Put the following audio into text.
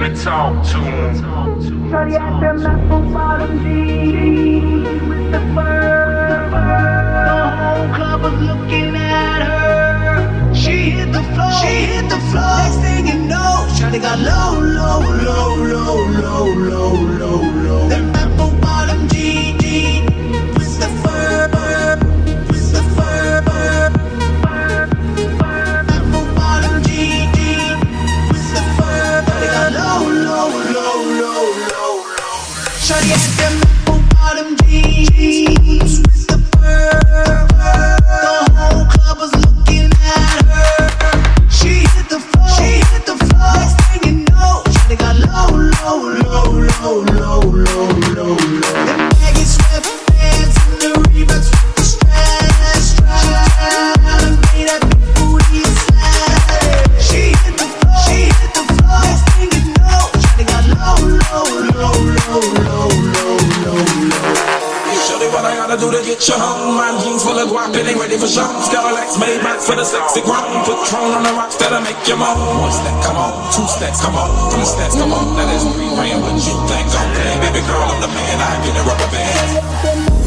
talk to him. Shorty at them apple bottom jeans with the fur. The whole club was looking at her. She hit the floor. She hit the floor. Next thing you know, Shorty got low, low, low, low, low, low, low, low. Them apple bottom jeans with the fur. With the fur. Apple bottom jeans with the fur. They got low, low, low, low, low, low. Shorty at them apple bottom jeans with the fur. The whole club was looking at her. She hit the floor. She hit the floor. Next thing you know, Shorty got low, low, low, low, low, low, low, low. Them baggy sweatpants and the Reeboks with the straps. She made that big booty slap. She hit the floor. She hit the floor. Next thing you know, Shorty got low, low, low, low, low, low, low, low. Shorty, what I gotta do to get you home? My jeans full of guap, it ain't ready for show. Skylax made back for the sexy grown. Patron on the rocks that'll make you moan. One step, come on. Two steps, come on. Three steps, come on. That is 3 grand, but you think okay? Baby girl, I'm the man. I get a rubber band.